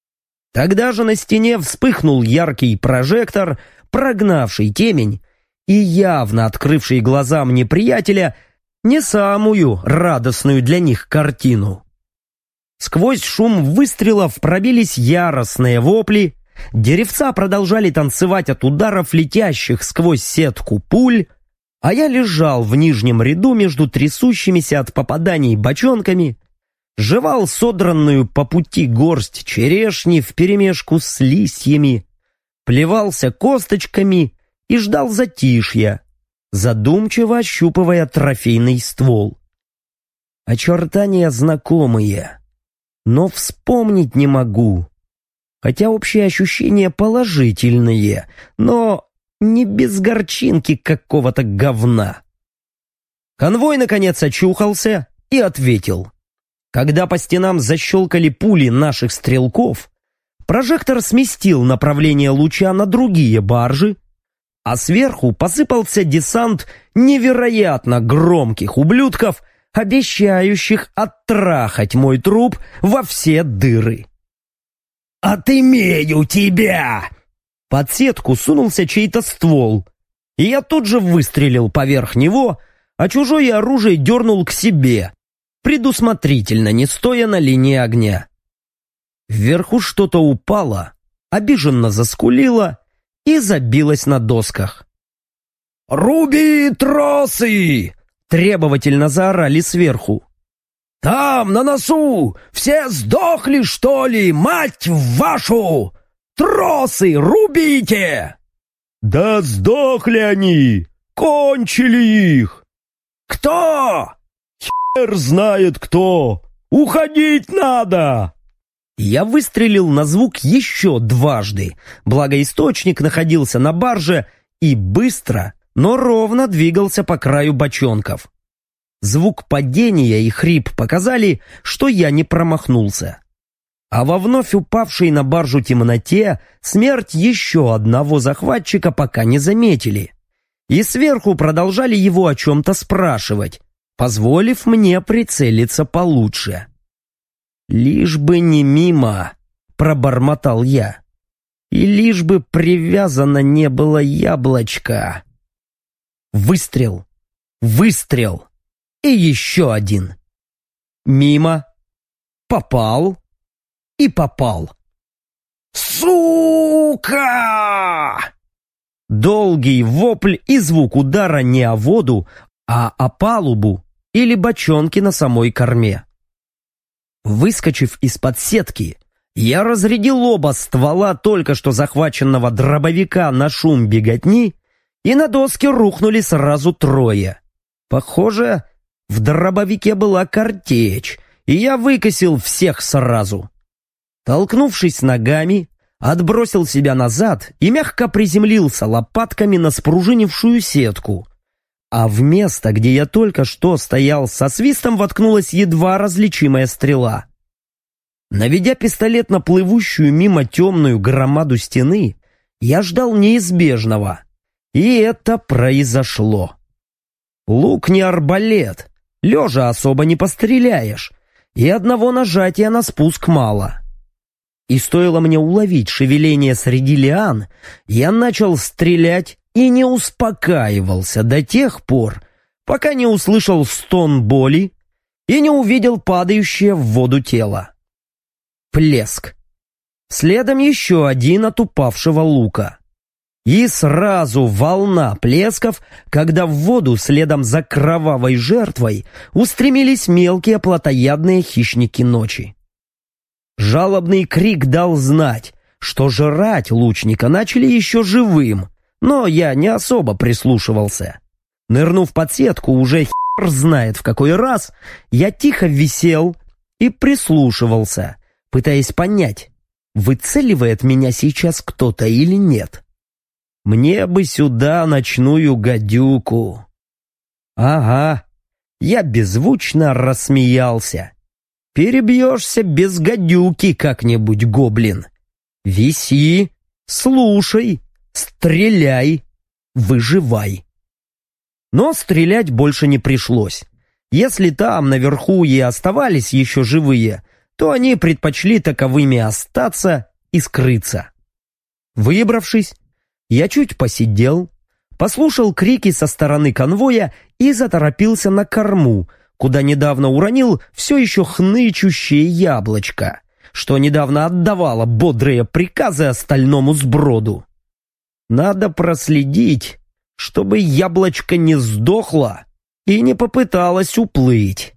Тогда же на стене вспыхнул яркий прожектор, прогнавший темень и явно открывший глазам неприятеля не самую радостную для них картину. Сквозь шум выстрелов пробились яростные вопли, деревца продолжали танцевать от ударов летящих сквозь сетку пуль, а я лежал в нижнем ряду между трясущимися от попаданий бочонками, жевал содранную по пути горсть черешни вперемешку с листьями, плевался косточками и ждал затишья, задумчиво ощупывая трофейный ствол. Очертания знакомые, но вспомнить не могу, хотя общие ощущения положительные, но не без горчинки какого-то говна. Конвой наконец очухался и ответил. Когда по стенам защелкали пули наших стрелков, прожектор сместил направление луча на другие баржи, а сверху посыпался десант невероятно громких ублюдков, обещающих оттрахать мой труп во все дыры. «Отымею тебя!» Под сетку сунулся чей-то ствол, и я тут же выстрелил поверх него, а чужое оружие дернул к себе, предусмотрительно, не стоя на линии огня. Вверху что-то упало, обиженно заскулило и забилось на досках. «Руби тросы!» — требовательно заорали сверху. «Там, на носу! Все сдохли, что ли, мать вашу! Тросы рубите!» «Да сдохли они! Кончили их!» «Кто?» «Хер знает кто! Уходить надо!» Я выстрелил на звук еще дважды, благо источник находился на барже и быстро, но ровно двигался по краю бочонков. Звук падения и хрип показали, что я не промахнулся. А во вновь упавшей на баржу темноте смерть еще одного захватчика пока не заметили. И сверху продолжали его о чем-то спрашивать, позволив мне прицелиться получше. «Лишь бы не мимо», — пробормотал я. «И лишь бы привязано не было яблочко». Выстрел, выстрел и еще один. Мимо, попал и попал. «Сука!» Долгий вопль и звук удара не о воду, а о палубу или бочонки на самой корме. Выскочив из-под сетки, я разрядил оба ствола только что захваченного дробовика на шум беготни, и на доски рухнули сразу трое. Похоже, в дробовике была картечь, и я выкосил всех сразу. Толкнувшись ногами, отбросил себя назад и мягко приземлился лопатками на спружинившую сетку. А в место, где я только что стоял, со свистом воткнулась едва различимая стрела. Наведя пистолет на плывущую мимо темную громаду стены, я ждал неизбежного. И это произошло. Лук не арбалет, лежа особо не постреляешь, и одного нажатия на спуск мало. И стоило мне уловить шевеление среди лиан, я начал стрелять и не успокаивался до тех пор, пока не услышал стон боли и не увидел падающее в воду тело. Плеск. Следом еще один от упавшего лука. И сразу волна плесков, когда в воду следом за кровавой жертвой устремились мелкие плотоядные хищники ночи. Жалобный крик дал знать, что жрать лучника начали еще живым, но я не особо прислушивался. Нырнув под сетку уже хер знает в какой раз, я тихо висел и прислушивался, пытаясь понять, выцеливает меня сейчас кто-то или нет. Мне бы сюда ночную гадюку. Ага, я беззвучно рассмеялся. Перебьешься без гадюки как-нибудь, гоблин. Виси, слушай, стреляй, выживай. Но стрелять больше не пришлось. Если там наверху и оставались еще живые, то они предпочли таковыми остаться и скрыться. Выбравшись, я чуть посидел, послушал крики со стороны конвоя и заторопился на корму, куда недавно уронил все еще хнычущее яблочко, что недавно отдавало бодрые приказы остальному сброду. Надо проследить, чтобы яблочко не сдохло и не попыталось уплыть.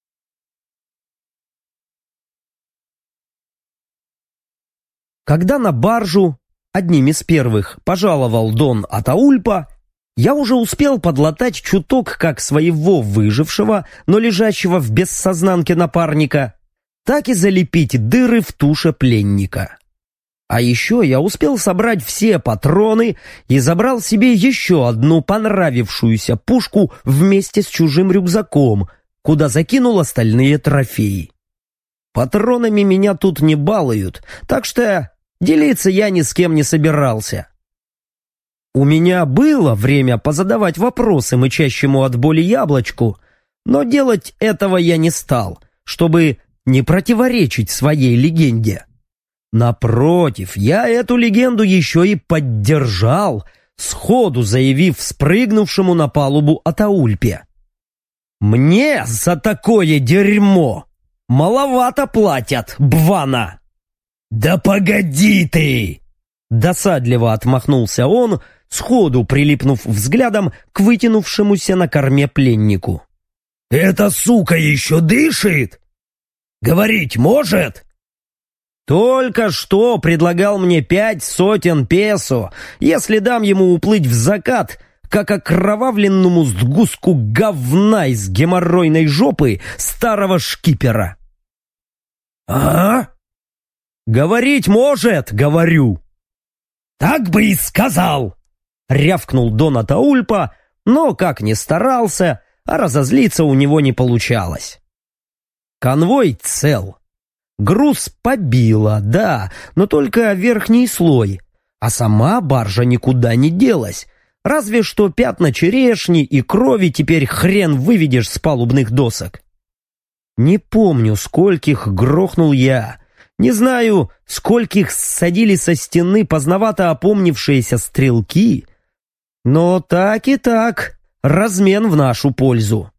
Когда на баржу, одним из первых, пожаловал Дон Атаульпа, я уже успел подлатать чуток как своего выжившего, но лежащего в бессознанке напарника, так и залепить дыры в туше пленника. А еще я успел собрать все патроны и забрал себе еще одну понравившуюся пушку вместе с чужим рюкзаком, куда закинул остальные трофеи. Патронами меня тут не балуют, так что делиться я ни с кем не собирался. У меня было время позадавать вопросы мычащему от боли яблочку, но делать этого я не стал, чтобы не противоречить своей легенде. Напротив, я эту легенду еще и поддержал, сходу заявив спрыгнувшему на палубу Атаульпе: «Мне за такое дерьмо маловато платят, Бвана!» «Да погоди ты!» Досадливо отмахнулся он, сходу прилипнув взглядом к вытянувшемуся на корме пленнику. «Эта сука еще дышит? Говорить может?» «Только что предлагал мне 5 сотен песо, если дам ему уплыть в закат, как окровавленному сгустку говна из геморройной жопы старого шкипера». «А?» «Говорить может, говорю». «Так бы и сказал!» — рявкнул Дон Атаульпа, но, как ни старался, а разозлиться у него не получалось. Конвой цел. Груз побило, да, но только верхний слой, а сама баржа никуда не делась, разве что пятна черешни и крови теперь хрен выведешь с палубных досок. Не помню, скольких грохнул я, не знаю, скольких ссадили со стены поздновато опомнившиеся стрелки, но так и так, размен в нашу пользу.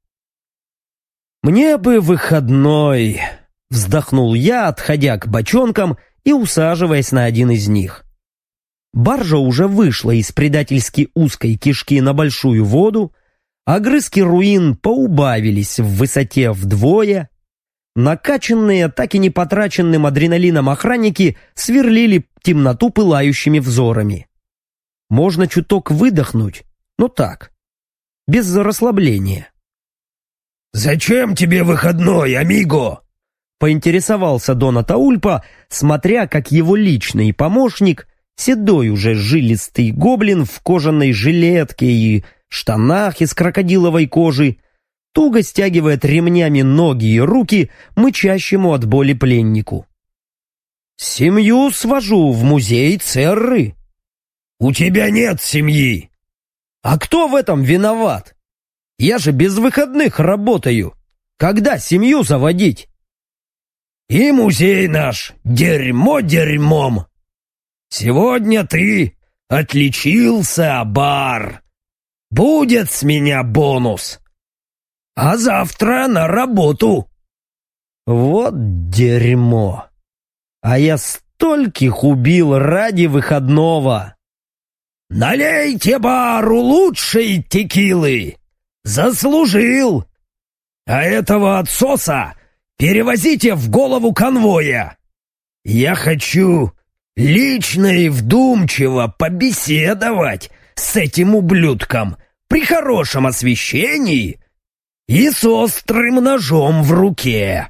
«Мне бы выходной», — вздохнул я, отходя к бочонкам и усаживаясь на один из них. Баржа уже вышла из предательски узкой кишки на большую воду, огрызки руин поубавились в высоте вдвое, накачанные, так и не потраченным адреналином охранники сверлили темноту пылающими взорами. Можно чуток выдохнуть, но так, без расслабления. «Зачем тебе выходной, амиго?» — поинтересовался Дон Атаульпа, смотря, как его личный помощник, седой уже жилистый гоблин в кожаной жилетке и штанах из крокодиловой кожи, туго стягивает ремнями ноги и руки мычащему от боли пленнику. «Семью свожу в музей Церры». «У тебя нет семьи!» «А кто в этом виноват? Я же без выходных работаю. Когда семью заводить?» «И музей наш дерьмо дерьмом! Сегодня ты отличился, бар! Будет с меня бонус! А завтра на работу!» Вот дерьмо! А я стольких убил ради выходного! «Налейте бару лучшей текилы! Заслужил! А этого отсоса перевозите в голову конвоя! Я хочу лично и вдумчиво побеседовать с этим ублюдком при хорошем освещении и с острым ножом в руке!»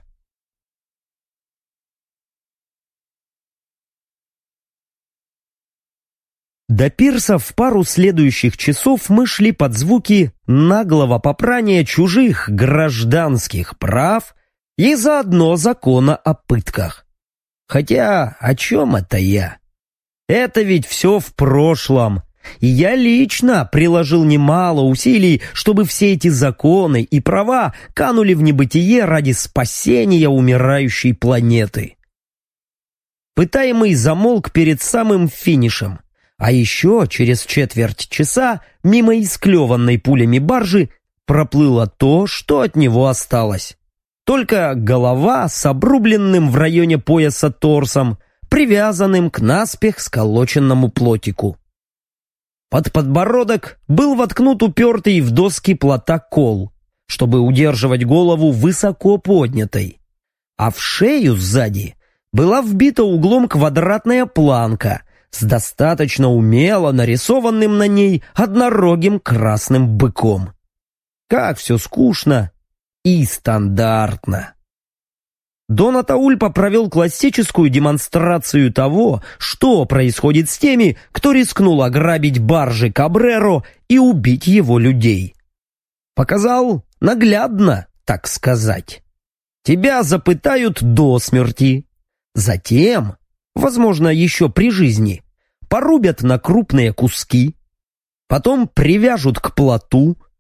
До пирса в пару следующих часов мы шли под звуки наглого попрания чужих гражданских прав и заодно закона о пытках. Хотя о чем это я? Это ведь все в прошлом, и я лично приложил немало усилий, чтобы все эти законы и права канули в небытие ради спасения умирающей планеты. Пытаемый замолк перед самым финишем. А еще через четверть часа мимо исклеванной пулями баржи проплыло то, что от него осталось. Только голова с обрубленным в районе пояса торсом, привязанным к наспех сколоченному плотику. Под подбородок был воткнут упертый в доски плота кол, чтобы удерживать голову высоко поднятой. А в шею сзади была вбита углом квадратная планка с достаточно умело нарисованным на ней однорогим красным быком. Как все скучно и стандартно. Дон Атаульпа провел классическую демонстрацию того, что происходит с теми, кто рискнул ограбить баржи Кабреро и убить его людей. Показал наглядно, так сказать. Тебя запытают до смерти. Затем, возможно, еще при жизни, порубят на крупные куски, потом привяжут к плоту,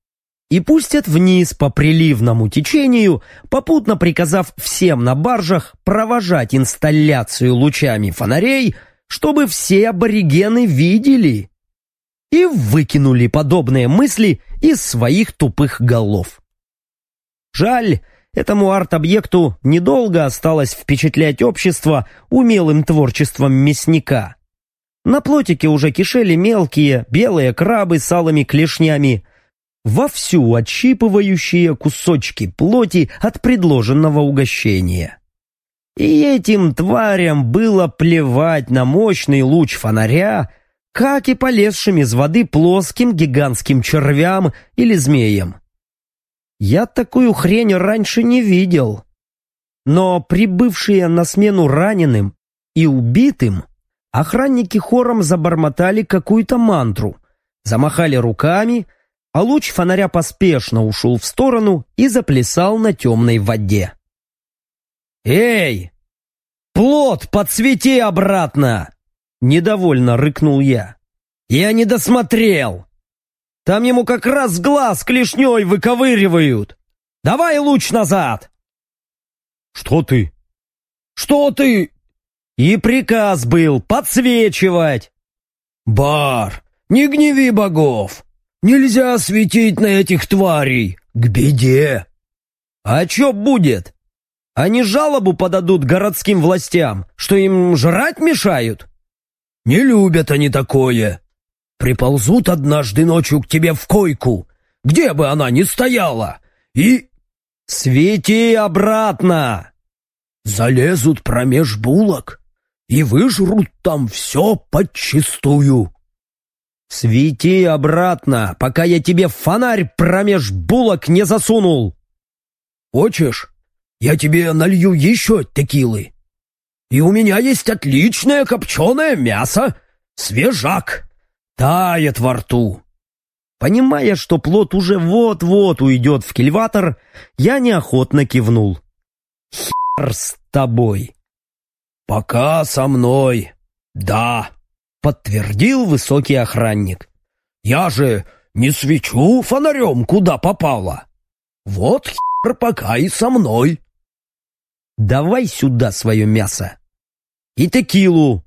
и пустят вниз по приливному течению, попутно приказав всем на баржах провожать инсталляцию лучами фонарей, чтобы все аборигены видели. И выкинули подобные мысли из своих тупых голов. Жаль, этому арт-объекту недолго осталось впечатлять общество умелым творчеством мясника. На плотике уже кишели мелкие белые крабы с алыми клешнями, вовсю отщипывающие кусочки плоти от предложенного угощения. И этим тварям было плевать на мощный луч фонаря, как и полезшим из воды плоским гигантским червям или змеям. Я такую хрень раньше не видел. Но прибывшие на смену раненым и убитым, охранники хором забормотали какую-то мантру, замахали руками, а луч фонаря поспешно ушел в сторону и заплясал на темной воде. «Эй! Плот подсвети обратно!» — недовольно рыкнул я. «Я не досмотрел! Там ему как раз глаз клешней выковыривают! Давай луч назад!» «Что ты? Что ты?» «И приказ был подсвечивать!» «Бар, не гневи богов! Нельзя светить на этих тварей! К беде!» «А чё будет? Они жалобу подадут городским властям, что им жрать мешают?» «Не любят они такое! Приползут однажды ночью к тебе в койку, где бы она ни стояла, и...» «Свети обратно!» «Залезут промеж булок и выжрут там все подчистую!» «Свети обратно, пока я тебе фонарь промеж булок не засунул!» «Хочешь, я тебе налью еще текилы? И у меня есть отличное копченое мясо, свежак, тает во рту!» Понимая, что плот уже вот-вот уйдет в кильватор, я неохотно кивнул. «Хер с тобой!» «Пока со мной, да!» — подтвердил высокий охранник. «Я же не свечу фонарем, куда попало. Вот хер пока и со мной!» «Давай сюда свое мясо. И текилу.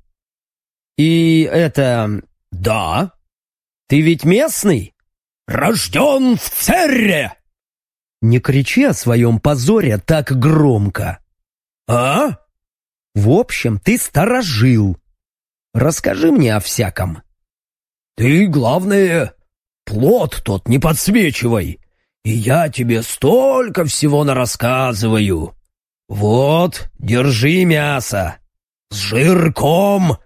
И это... Да? Ты ведь местный?» «Рожден в Церре!» «Не кричи о своем позоре так громко!» «А?» «В общем, ты старожил. Расскажи мне о всяком». «Ты, главное, плот тот не подсвечивай, и я тебе столько всего нарассказываю. Вот, держи мясо. С жирком!»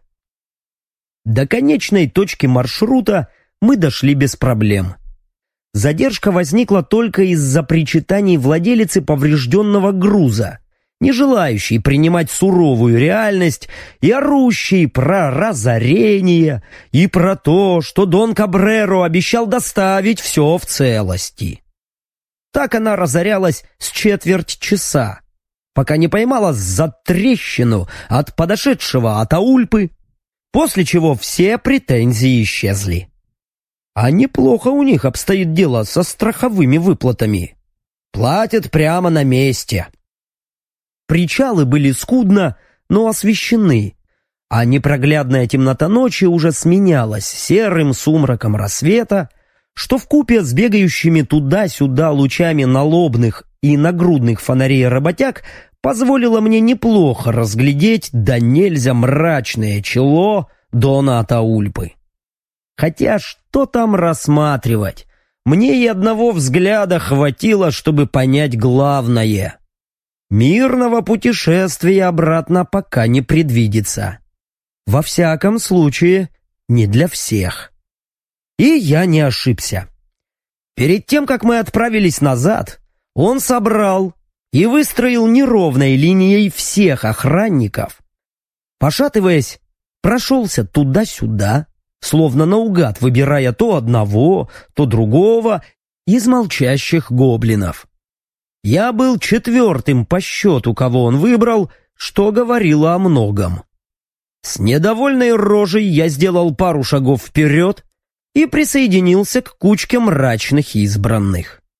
До конечной точки маршрута мы дошли без проблем. Задержка возникла только из-за причитаний владелицы поврежденного груза, не желающей принимать суровую реальность и орущей про разорение и про то, что Дон Кабреро обещал доставить все в целости. Так она разорялась с четверть часа, пока не поймала затрещину от подошедшего Атаульпы, после чего все претензии исчезли. А неплохо у них обстоит дело со страховыми выплатами. Платят прямо на месте. Причалы были скудно, но освещены, а непроглядная темнота ночи уже сменялась серым сумраком рассвета, что вкупе с бегающими туда-сюда лучами налобных и нагрудных фонарей работяг позволило мне неплохо разглядеть да нельзя мрачное чело Дона Атаульпы. Хотя что там рассматривать? Мне и одного взгляда хватило, чтобы понять главное. Мирного путешествия обратно пока не предвидится. Во всяком случае, не для всех. И я не ошибся. Перед тем, как мы отправились назад, он собрал и выстроил неровной линией всех охранников. Пошатываясь, прошелся туда-сюда, словно наугад выбирая то одного, то другого из молчащих гоблинов. Я был четвертым по счету, кого он выбрал, что говорило о многом. С недовольной рожей я сделал пару шагов вперед и присоединился к кучке мрачных избранных.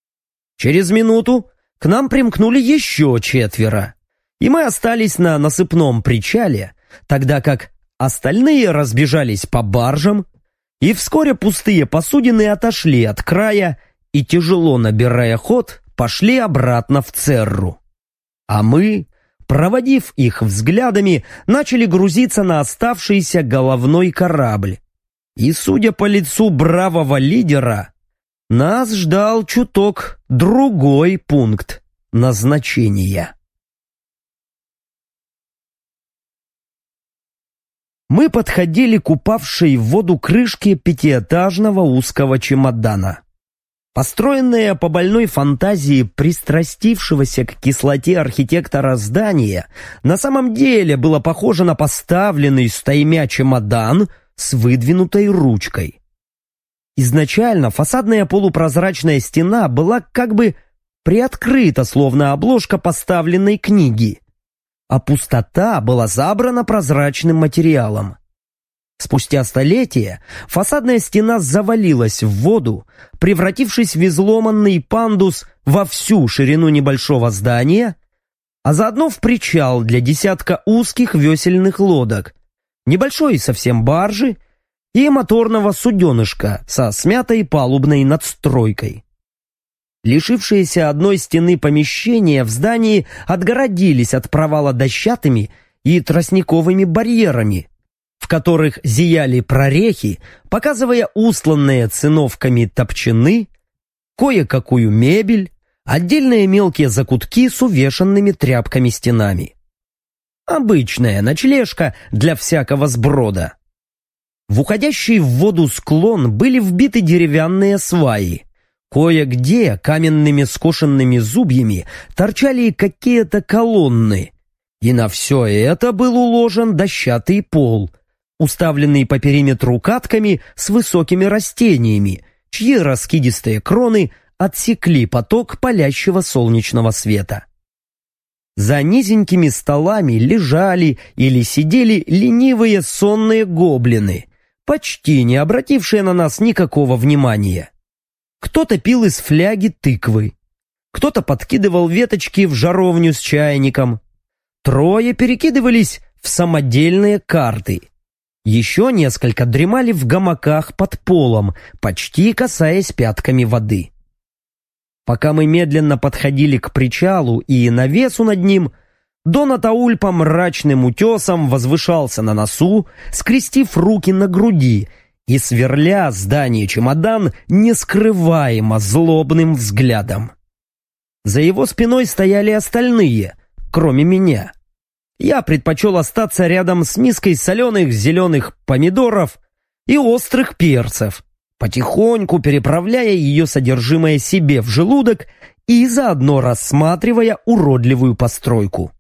Через минуту к нам примкнули еще 4, и мы остались на насыпном причале, тогда как остальные разбежались по баржам, и вскоре пустые посудины отошли от края и, тяжело набирая ход, пошли обратно в Церру. А мы, проводив их взглядами, начали грузиться на оставшийся головной корабль. И, судя по лицу бравого лидера, нас ждал чуток другой пункт назначения. Мы подходили к упавшей в воду крышке 5-этажного узкого чемодана. Построенное по больной фантазии пристрастившегося к кислоте архитектора здание на самом деле было похоже на поставленный стаймя чемодан с выдвинутой ручкой. Изначально фасадная полупрозрачная стена была как бы приоткрыта, словно обложка поставленной книги, а пустота была забрана прозрачным материалом. Спустя столетия фасадная стена завалилась в воду, превратившись в изломанный пандус во всю ширину небольшого здания, а заодно в причал для десятка узких весельных лодок, небольшой совсем баржи и моторного суденышка со смятой палубной надстройкой. Лишившиеся одной стены помещения в здании отгородились от провала дощатыми и тростниковыми барьерами, в которых зияли прорехи, показывая устланные циновками топчаны, кое-какую мебель, отдельные мелкие закутки с увешанными тряпками стенами. Обычная ночлежка для всякого сброда. В уходящий в воду склон были вбиты деревянные сваи. Кое-где каменными скошенными зубьями торчали какие-то колонны, и на все это был уложен дощатый пол, уставленный по периметру катками с высокими растениями, чьи раскидистые кроны отсекли поток палящего солнечного света. За низенькими столами лежали или сидели ленивые сонные гоблины, почти не обратившие на нас никакого внимания. Кто-то пил из фляги тыквы, кто-то подкидывал веточки в жаровню с чайником, 3 перекидывались в самодельные карты. Еще несколько дремали в гамаках под полом, почти касаясь пятками воды. Пока мы медленно подходили к причалу и навесу над ним, Дон Атаульпа мрачным утесом возвышался на носу, скрестив руки на груди и сверля здание чемодан нескрываемо злобным взглядом. За его спиной стояли остальные, кроме меня. Я предпочел остаться рядом с миской соленых зеленых помидоров и острых перцев, потихоньку переправляя ее содержимое себе в желудок и заодно рассматривая уродливую постройку.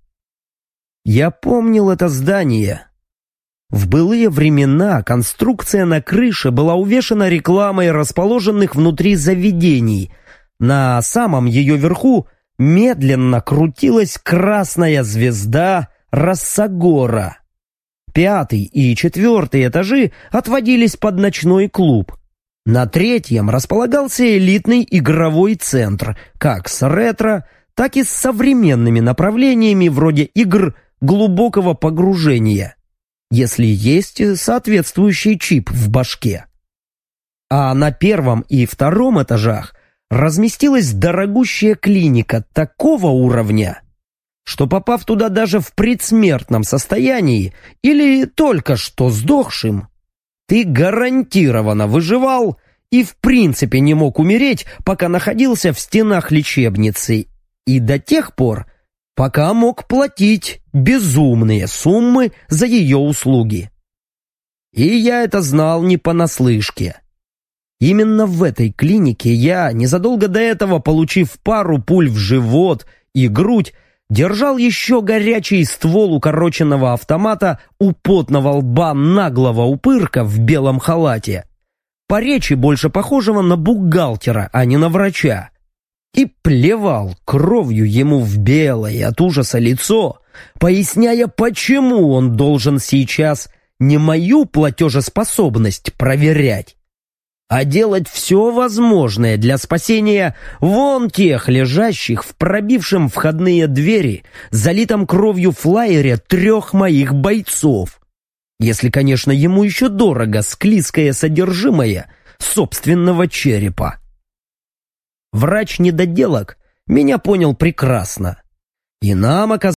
Я помнил это здание. В былые времена конструкция на крыше была увешана рекламой расположенных внутри заведений. На самом ее верху медленно крутилась красная звезда Рассагора. 5 и 4 этажи отводились под ночной клуб. На 3-м располагался элитный игровой центр, как с ретро, так и с современными направлениями вроде игр глубокого погружения, если есть соответствующий чип в башке. А на 1-м и 2-м этажах разместилась дорогущая клиника такого уровня, что, попав туда даже в предсмертном состоянии или только что сдохшим, ты гарантированно выживал и в принципе не мог умереть, пока находился в стенах лечебницы, и до тех пор, пока мог платить безумные суммы за ее услуги. И я это знал не понаслышке. Именно в этой клинике я, незадолго до этого получив пару пуль в живот и грудь, держал еще горячий ствол укороченного автомата у потного лба наглого упырка в белом халате, по речи больше похожего на бухгалтера, а не на врача, и плевал кровью ему в белое от ужаса лицо, поясняя, почему он должен сейчас не мою платежеспособность проверять, а делать все возможное для спасения вон тех лежащих в пробившем входные двери, залитом кровью флайере 3 моих бойцов. Если, конечно, ему еще дорого склизкое содержимое собственного черепа. Врач недоделок меня понял прекрасно. И нам оказалось